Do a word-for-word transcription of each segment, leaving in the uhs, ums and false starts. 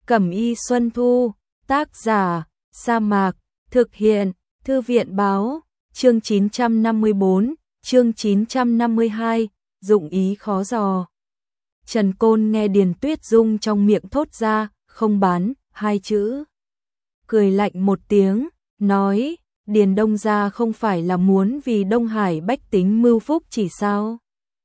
Cẩm y Xuân Thu, tác giả, Sa Mạc, thực hiện, Thư viện báo, chương chín trăm năm mươi bốn, chương chín trăm năm mươi hai, dụng ý khó dò. Trần Côn nghe Điền Tuyết Dung trong miệng thốt ra, không bán, hai chữ. Cười lạnh một tiếng, nói, Điền Đông gia không phải là muốn vì Đông Hải bách tính mưu phúc chỉ sao?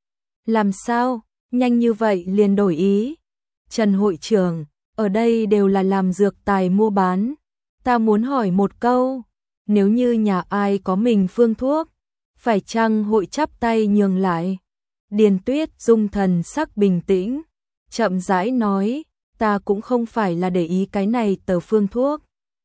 Làm sao, nhanh như vậy liền đổi ý? Trần hội trưởng, ở đây đều là làm dược tài mua bán. Ta muốn hỏi một câu, nếu như nhà ai có mình phương thuốc, phải chăng hội chắp tay nhường lại? Điền Tuyết Dung thần sắc bình tĩnh, chậm rãi nói, ta cũng không phải là để ý cái này tờ phương thuốc.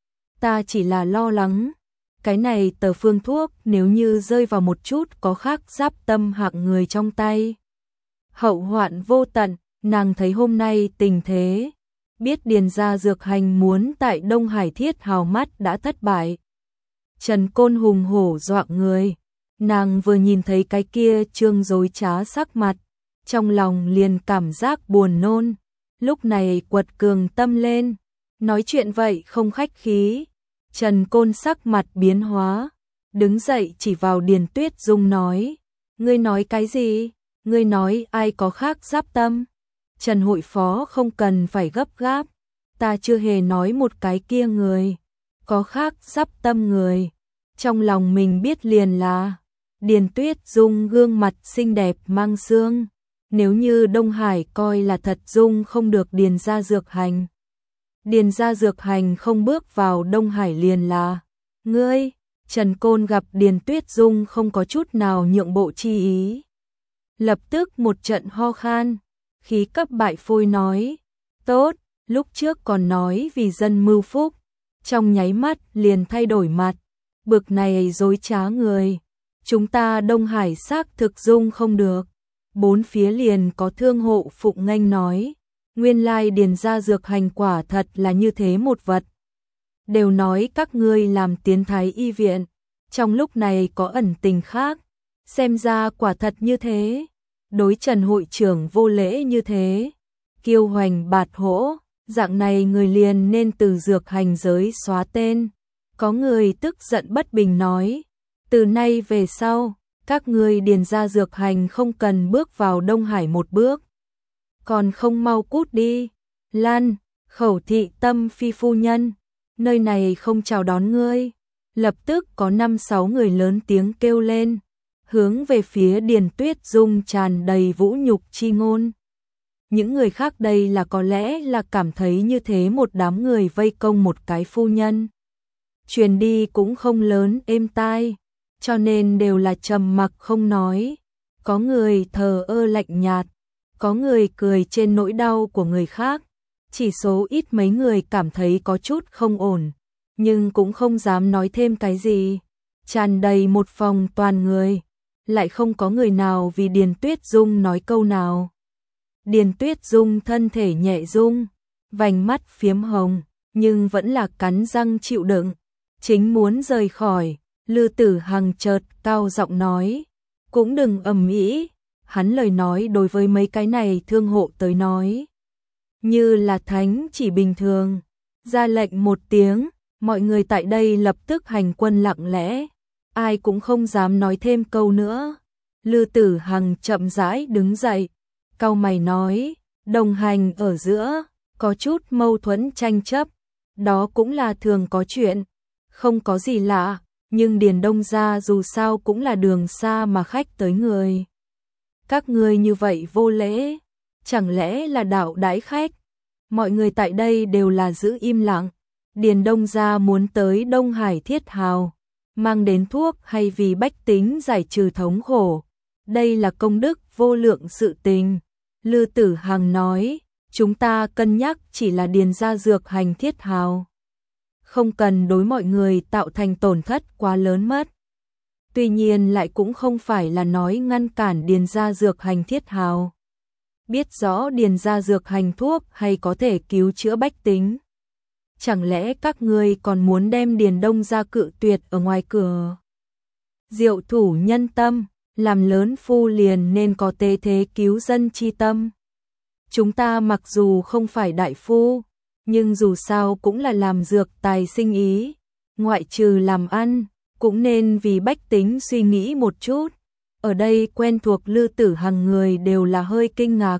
Ta chỉ là lo lắng, cái này tờ phương thuốc nếu như rơi vào một chút có khác giáp tâm hạng người trong tay. Hậu hoạn vô tận, nàng thấy hôm nay tình thế, biết Điền gia dược hành muốn tại Đông Hải thiết hào mắt đã thất bại. Trần Côn hùng hổ dọa người, nàng vừa nhìn thấy cái kia trương dối trá sắc mặt, trong lòng liền cảm giác buồn nôn, lúc này quật cường tâm lên, nói chuyện vậy không khách khí. Trần Côn sắc mặt biến hóa, đứng dậy chỉ vào Điền Tuyết Dung nói, ngươi nói cái gì? Ngươi nói ai có khác giáp tâm? Trần hội phó không cần phải gấp gáp, ta chưa hề nói một cái kia người, có khác giáp tâm người, trong lòng mình biết liền là. Điền Tuyết Dung gương mặt xinh đẹp mang xương, nếu như Đông Hải coi là thật dung không được Điền gia dược hành. Điền gia dược hành không bước vào Đông Hải liền là. Ngươi, Trần Côn gặp Điền Tuyết Dung không có chút nào nhượng bộ chi ý. Lập tức một trận ho khan, khí cấp bại phôi nói, tốt, lúc trước còn nói vì dân mưu phúc, trong nháy mắt liền thay đổi mặt, bực này dối trá người, chúng ta Đông Hải xác thực dung không được. Bốn phía liền có thương hộ phụng nghênh nói, nguyên lai Điền gia dược hành quả thật là như thế một vật. Đều nói các ngươi làm tiến thái y viện, trong lúc này có ẩn tình khác, xem ra quả thật như thế. Đối Trần hội trưởng vô lễ như thế, kiêu hoành bạt hỗ, dạng này người liền nên từ dược hành giới xóa tên. Có người tức giận bất bình nói, từ nay về sau, các ngươi Điền gia dược hành không cần bước vào Đông Hải một bước. Còn không mau cút đi, Lan, Khẩu thị Tâm phi phu nhân, nơi này không chào đón ngươi. Lập tức có năm sáu người lớn tiếng kêu lên, hướng về phía Điền Tuyết Dung tràn đầy vũ nhục chi ngôn. Những người khác đây là có lẽ là cảm thấy như thế một đám người vây công một cái phu nhân, truyền đi cũng không lớn êm tai, cho nên đều là trầm mặc không nói. Có người thờ ơ lạnh nhạt, có người cười trên nỗi đau của người khác, chỉ số ít mấy người cảm thấy có chút không ổn, nhưng cũng không dám nói thêm cái gì. Tràn đầy một phòng toàn người, lại không có người nào vì Điền Tuyết Dung nói câu nào. Điền Tuyết Dung thân thể nhẹ rung, vành mắt phiếm hồng, nhưng vẫn là cắn răng chịu đựng, chính muốn rời khỏi. Lư Tử Hằng chợt cao giọng nói, cũng đừng ầm ĩ. Hắn lời nói đối với mấy cái này thương hộ tới nói, như là thánh chỉ bình thường. Ra lệnh một tiếng, mọi người tại đây lập tức hành quân lặng lẽ, ai cũng không dám nói thêm câu nữa. Lư Tử Hằng chậm rãi đứng dậy, cau mày nói, đồng hành ở giữa, có chút mâu thuẫn tranh chấp, đó cũng là thường có chuyện, không có gì lạ, nhưng Điền Đông gia dù sao cũng là đường xa mà khách tới người. Các ngươi như vậy vô lễ, chẳng lẽ là đạo đãi khách? Mọi người tại đây đều là giữ im lặng. Điền Đông gia muốn tới Đông Hải thiết hào, mang đến thuốc hay vì bách tính giải trừ thống khổ, đây là công đức vô lượng sự tình. Lư Tử Hằng nói, chúng ta cân nhắc chỉ là Điền gia dược hành thiết hào, không cần đối mọi người tạo thành tổn thất quá lớn mất. Tuy nhiên lại cũng không phải là nói ngăn cản Điền gia dược hành thiết hào. Biết rõ Điền gia dược hành thuốc hay có thể cứu chữa bách tính, chẳng lẽ các ngươi còn muốn đem Điền Đông gia cự tuyệt ở ngoài cửa? Diệu thủ nhân tâm, làm lớn phu liền nên có tế thế cứu dân chi tâm. Chúng ta mặc dù không phải đại phu, nhưng dù sao cũng là làm dược tài sinh ý, ngoại trừ làm ăn, cũng nên vì bách tính suy nghĩ một chút. Ở đây quen thuộc Lư Tử Hằng người đều là hơi kinh ngạc.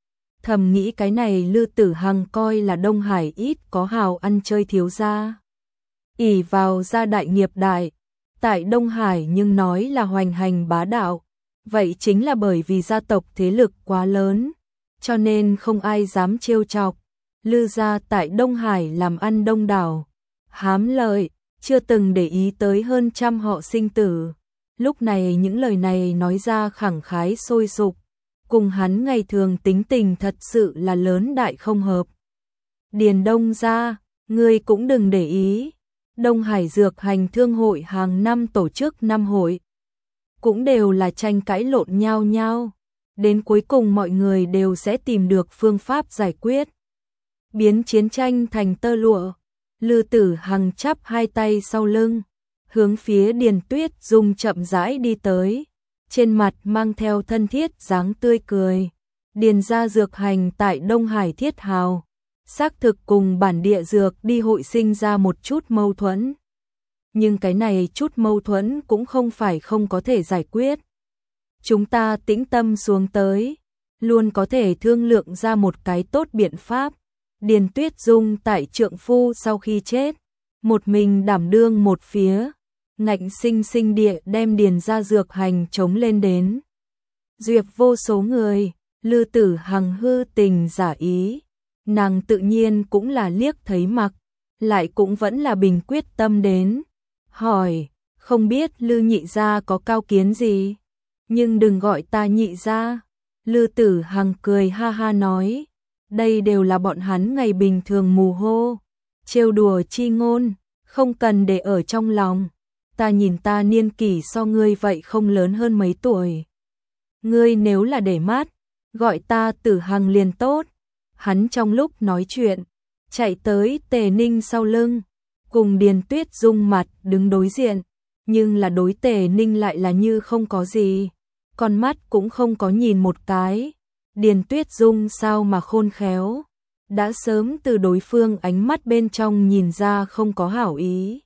Thầm nghĩ cái này Lư Tử Hằng coi là Đông Hải ít có hào ăn chơi thiếu gia. Ỷ vào gia đại nghiệp đại, tại Đông Hải nhưng nói là hoành hành bá đạo, vậy chính là bởi vì gia tộc thế lực quá lớn, cho nên không ai dám trêu chọc. Lư gia tại Đông Hải làm ăn đông đảo, hám lợi, chưa từng để ý tới hơn trăm họ sinh tử. Lúc này những lời này nói ra khẳng khái sôi sục, cùng hắn ngày thường tính tình thật sự là lớn đại không hợp. Điền Đông gia, ngươi cũng đừng để ý. Đông Hải Dược Hành Thương hội hàng năm tổ chức năm hội, cũng đều là tranh cãi lộn nhau nhau, đến cuối cùng mọi người đều sẽ tìm được phương pháp giải quyết, biến chiến tranh thành tơ lụa. Lư Tử Hằng chắp hai tay sau lưng, hướng phía Điền Tuyết Dung chậm rãi đi tới, trên mặt mang theo thân thiết dáng tươi cười. Điền gia dược hành tại Đông Hải thiết hào, xác thực cùng bản địa dược đi hội sinh ra một chút mâu thuẫn. Nhưng cái này chút mâu thuẫn cũng không phải không có thể giải quyết. Chúng ta tĩnh tâm xuống tới, luôn có thể thương lượng ra một cái tốt biện pháp. Điền Tuyết Dung tại trượng phu sau khi chết, một mình đảm đương một phía, ngạnh sinh sinh địa đem Điền gia dược hành chống lên đến. Duyệt vô số người, Lư Tử Hằng hư tình giả ý, nàng tự nhiên cũng là liếc thấy mặc, lại cũng vẫn là bình quyết tâm đến. Hỏi, không biết Lư nhị gia có cao kiến gì? Nhưng đừng gọi ta nhị gia. Lư Tử Hằng cười ha ha nói, đây đều là bọn hắn ngày bình thường mù hô, trêu đùa chi ngôn, không cần để ở trong lòng. Ta nhìn ta niên kỷ so ngươi vậy không lớn hơn mấy tuổi. Ngươi nếu là để mắt, gọi ta Tử Hằng liền tốt. Hắn trong lúc nói chuyện, chạy tới Tề Ninh sau lưng, cùng Điền Tuyết Dung mặt đứng đối diện, nhưng là đối Tề Ninh lại là như không có gì, con mắt cũng không có nhìn một cái. Điền Tuyết Dung sao mà khôn khéo, đã sớm từ đối phương ánh mắt bên trong nhìn ra không có hảo ý.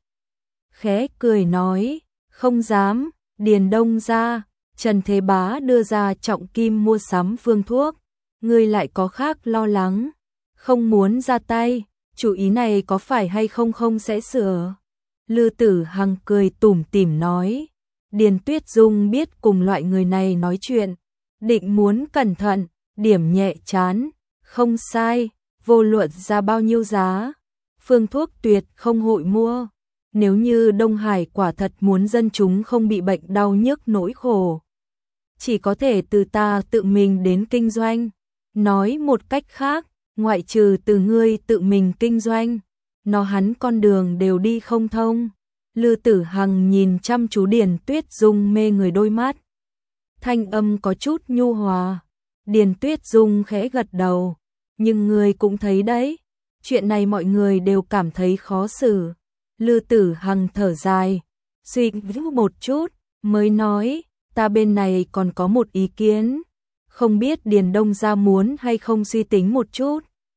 Khẽ cười nói, không dám. Điền Đông gia, Trần Thế Bá đưa ra trọng kim mua sắm phương thuốc, ngươi lại có khác lo lắng, không muốn ra tay, chủ ý này có phải hay không không sẽ sửa. Lư Tử Hằng cười tủm tỉm nói, Điền Tuyết Dung biết cùng loại người này nói chuyện, định muốn cẩn thận, điểm nhẹ chán, không sai, vô luận ra bao nhiêu giá, phương thuốc tuyệt không hội mua. Nếu như Đông Hải quả thật muốn dân chúng không bị bệnh đau nhức nỗi khổ, chỉ có thể từ ta tự mình đến kinh doanh. Nói một cách khác, ngoại trừ từ ngươi tự mình kinh doanh, nó hắn con đường đều đi không thông. Lư Tử Hằng nhìn chăm chú Điền Tuyết Dung mê người đôi mắt, thanh âm có chút nhu hòa. Điền Tuyết Dung khẽ gật đầu, nhưng ngươi cũng thấy đấy, chuyện này mọi người đều cảm thấy khó xử. Lư Tử Hằng thở dài, suy nghĩ một chút, mới nói, ta bên này còn có một ý kiến, không biết Điền Đông gia muốn hay không suy tính một chút.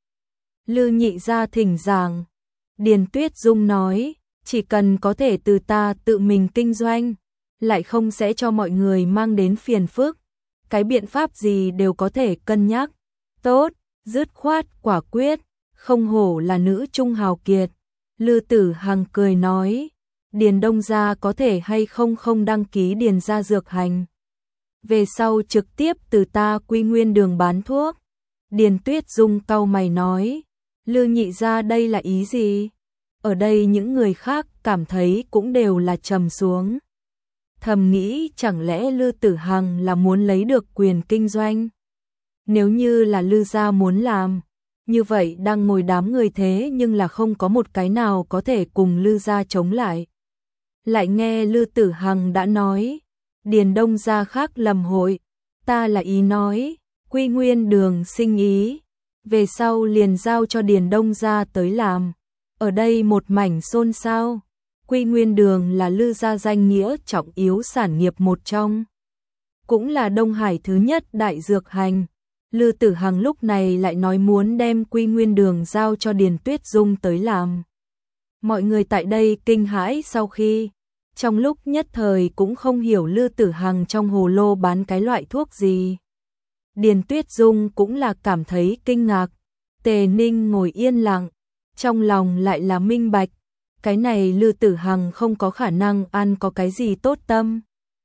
Lư nhị gia thỉnh giảng. Điền Tuyết Dung nói, chỉ cần có thể từ ta tự mình kinh doanh, lại không sẽ cho mọi người mang đến phiền phức, cái biện pháp gì đều có thể cân nhắc. Tốt, dứt khoát quả quyết, không hổ là nữ trung hào kiệt. Lư Tử Hằng cười nói, Điền Đông gia có thể hay không không đăng ký Điền gia dược hành, về sau trực tiếp từ ta Quy Nguyên đường bán thuốc. Điền Tuyết Dung cau mày nói, Lư nhị gia đây là ý gì? Ở đây những người khác cảm thấy cũng đều là trầm xuống, thầm nghĩ chẳng lẽ Lư Tử Hằng là muốn lấy được quyền kinh doanh? Nếu như là Lư gia muốn làm, như vậy đang ngồi đám người thế nhưng là không có một cái nào có thể cùng Lư gia chống lại. Lại nghe Lư Tử Hằng đã nói, Điền Đông gia khác lầm hội, ta là ý nói, Quy Nguyên đường sinh ý, về sau liền giao cho Điền Đông gia tới làm. Ở đây một mảnh xôn xao, Quy Nguyên đường là Lư gia danh nghĩa trọng yếu sản nghiệp một trong, cũng là Đông Hải thứ nhất đại dược hành. Lư Tử Hằng lúc này lại nói muốn đem Quy Nguyên Đường giao cho Điền Tuyết Dung tới làm. Mọi người tại đây kinh hãi sau khi, trong lúc nhất thời cũng không hiểu Lư Tử Hằng trong hồ lô bán cái loại thuốc gì. Điền Tuyết Dung cũng là cảm thấy kinh ngạc, Tề Ninh ngồi yên lặng, trong lòng lại là minh bạch, cái này Lư Tử Hằng không có khả năng ăn có cái gì tốt tâm.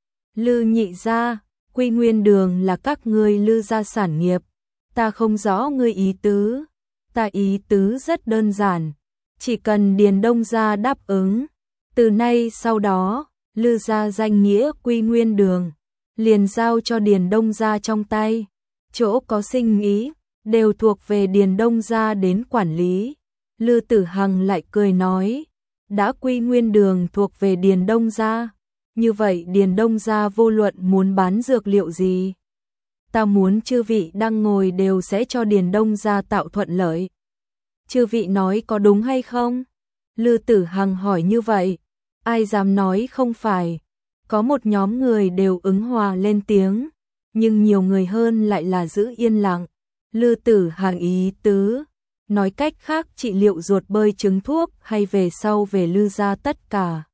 Lư nhị gia, Quy Nguyên Đường là các ngươi Lư gia sản nghiệp, ta không rõ ngươi ý tứ, ta ý tứ rất đơn giản, chỉ cần Điền Đông gia đáp ứng, từ nay sau đó, Lư gia danh nghĩa Quy Nguyên Đường, liền giao cho Điền Đông gia trong tay, chỗ có sinh ý, đều thuộc về Điền Đông gia đến quản lý. Lư Tử Hằng lại cười nói, đã Quy Nguyên Đường thuộc về Điền Đông gia, như vậy Điền Đông gia vô luận muốn bán dược liệu gì, ta muốn chư vị đang ngồi đều sẽ cho Điền Đông gia tạo thuận lợi. Chư vị nói có đúng hay không? Lư Tử Hằng hỏi như vậy, ai dám nói không phải. Có một nhóm người đều ứng hòa lên tiếng, nhưng nhiều người hơn lại là giữ yên lặng. Lư Tử Hằng ý tứ, nói cách khác trị liệu ruột bơi trứng thuốc hay về sau về Lư gia tất cả.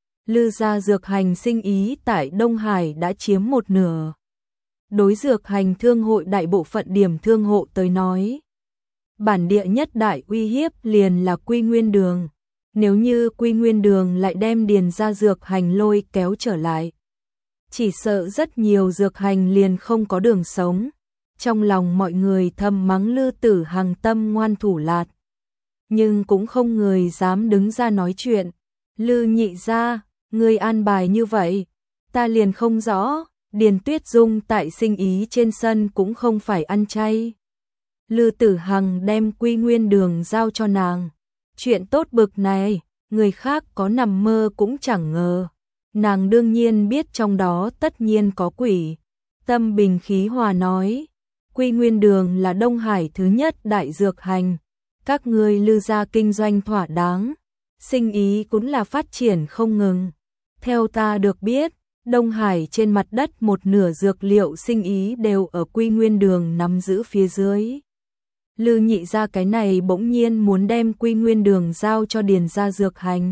Lư gia dược hành sinh ý tại Đông Hải đã chiếm một nửa. Đối dược hành thương hội đại bộ phận điểm thương hộ tới nói, bản địa nhất đại uy hiếp liền là Quy Nguyên Đường. Nếu như Quy Nguyên Đường lại đem Điền gia dược hành lôi kéo trở lại, chỉ sợ rất nhiều dược hành liền không có đường sống. Trong lòng mọi người thầm mắng Lư Tử Hằng tâm ngoan thủ lạt, nhưng cũng không người dám đứng ra nói chuyện. Lư nhị gia, ngươi an bài như vậy, ta liền không rõ. Điền Tuyết Dung tại sinh ý trên sân cũng không phải ăn chay. Lư Tử Hằng đem Quy Nguyên Đường giao cho nàng. Chuyện tốt bực này, người khác có nằm mơ cũng chẳng ngờ. Nàng đương nhiên biết trong đó tất nhiên có quỷ. Tâm bình khí hòa nói, Quy Nguyên Đường là Đông Hải thứ nhất đại dược hành. Các ngươi Lư gia kinh doanh thỏa đáng, sinh ý cũng là phát triển không ngừng. Theo ta được biết, Đông Hải trên mặt đất một nửa dược liệu sinh ý đều ở Quy Nguyên Đường nắm giữ phía dưới. Lư nhị gia cái này bỗng nhiên muốn đem Quy Nguyên Đường giao cho Điền gia dược hành.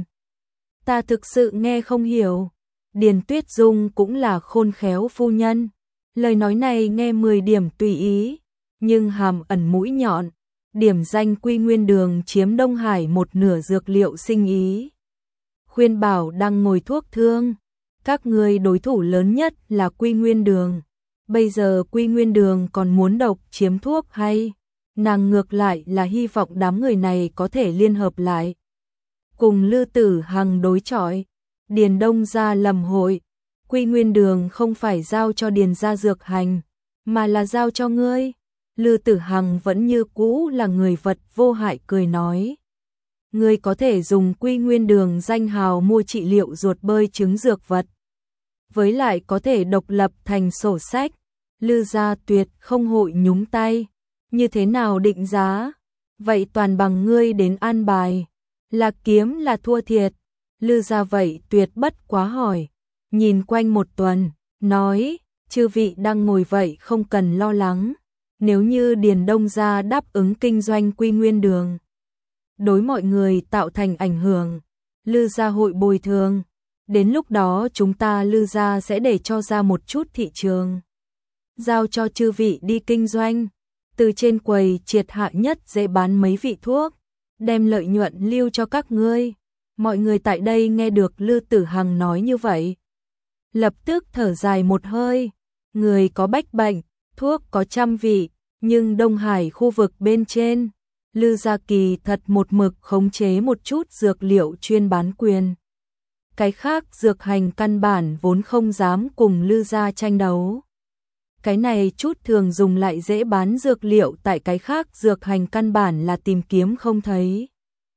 Ta thực sự nghe không hiểu. Điền Tuyết Dung cũng là khôn khéo phu nhân. Lời nói này nghe mười điểm tùy ý, nhưng hàm ẩn mũi nhọn. Điểm danh Quy Nguyên Đường chiếm Đông Hải một nửa dược liệu sinh ý. Khuyên bảo đang ngồi thuốc thương. Các người đối thủ lớn nhất là Quy Nguyên Đường. Bây giờ Quy Nguyên Đường còn muốn độc chiếm thuốc hay? Nàng ngược lại là hy vọng đám người này có thể liên hợp lại, cùng Lư Tử Hằng đối chọi. Điền Đông gia lầm hội, Quy Nguyên Đường không phải giao cho Điền gia dược hành, mà là giao cho ngươi. Lư Tử Hằng vẫn như cũ là người vật vô hại cười nói. Ngươi có thể dùng Quy Nguyên Đường danh hào mua trị liệu ruột bơi trứng dược vật. Với lại có thể độc lập thành sổ sách. Lư gia tuyệt không hội nhúng tay. Như thế nào định giá? Vậy toàn bằng ngươi đến an bài. Là kiếm là thua thiệt. Lư gia vậy tuyệt bất quá hỏi. Nhìn quanh một tuần, nói, chư vị đang ngồi vậy không cần lo lắng. Nếu như Điền Đông gia đáp ứng kinh doanh Quy Nguyên Đường, đối mọi người tạo thành ảnh hưởng, Lư gia hội bồi thường. Đến lúc đó chúng ta Lư gia sẽ để cho ra một chút thị trường, giao cho chư vị đi kinh doanh. Từ trên quầy triệt hạ nhất dễ bán mấy vị thuốc, đem lợi nhuận lưu cho các ngươi. Mọi người tại đây nghe được Lư Tử Hằng nói như vậy, lập tức thở dài một hơi. Người có bách bệnh, thuốc có trăm vị, nhưng Đông Hải khu vực bên trên, Lư gia kỳ thật một mực khống chế một chút dược liệu chuyên bán quyền. Cái khác dược hành căn bản vốn không dám cùng Lư gia tranh đấu. Cái này chút thường dùng lại dễ bán dược liệu tại cái khác dược hành căn bản là tìm kiếm không thấy.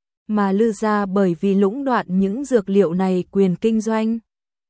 Mà Lư gia bởi vì lũng đoạn những dược liệu này quyền kinh doanh,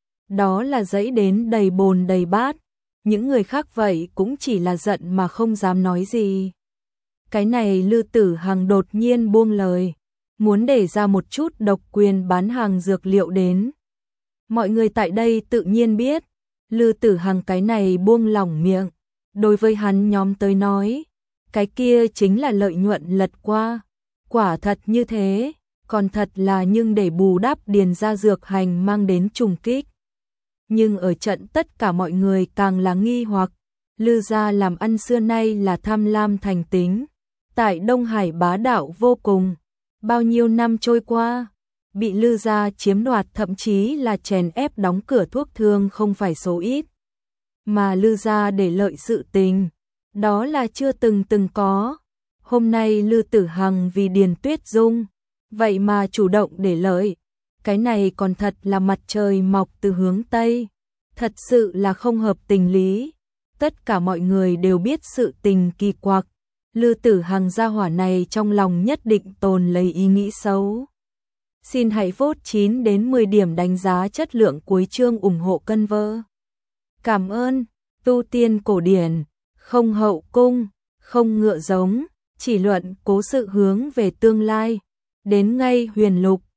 đó là dẫy đến đầy bồn đầy bát. Những người khác vậy cũng chỉ là giận mà không dám nói gì. Cái này Lư Tử Hằng đột nhiên buông lời, muốn để ra một chút độc quyền bán hàng dược liệu đến. Mọi người tại đây tự nhiên biết, Lư Tử Hằng cái này buông lỏng miệng, Đối với hắn nhóm tới nói, cái kia chính là lợi nhuận lật qua. Quả thật như thế, còn thật là nhưng để bù đắp điền ra dược hành mang đến trùng kích. Nhưng ở trận tất cả mọi người càng là nghi hoặc, Lư gia làm ăn xưa nay là tham lam thành tính. Tại Đông Hải bá đạo vô cùng, bao nhiêu năm trôi qua, bị Lư gia chiếm đoạt thậm chí là chèn ép đóng cửa thuốc thương không phải số ít. Mà Lư gia để lợi sự tình, đó là chưa từng từng có. Hôm nay Lư Tử Hằng vì Điền Tuyết Dung, vậy mà chủ động để lợi. Cái này còn thật là mặt trời mọc từ hướng Tây. Thật sự là không hợp tình lý. Tất cả mọi người đều biết sự tình kỳ quặc. Lư Tử Hằng gia hỏa này trong lòng nhất định tồn lấy ý nghĩ xấu. Xin hãy vote chín đến mười điểm đánh giá chất lượng cuối chương ủng hộ cân vơ. Cảm ơn. Tu tiên cổ điển, không hậu cung, không ngựa giống, chỉ luận cố sự hướng về tương lai. Đến ngay huyền lục,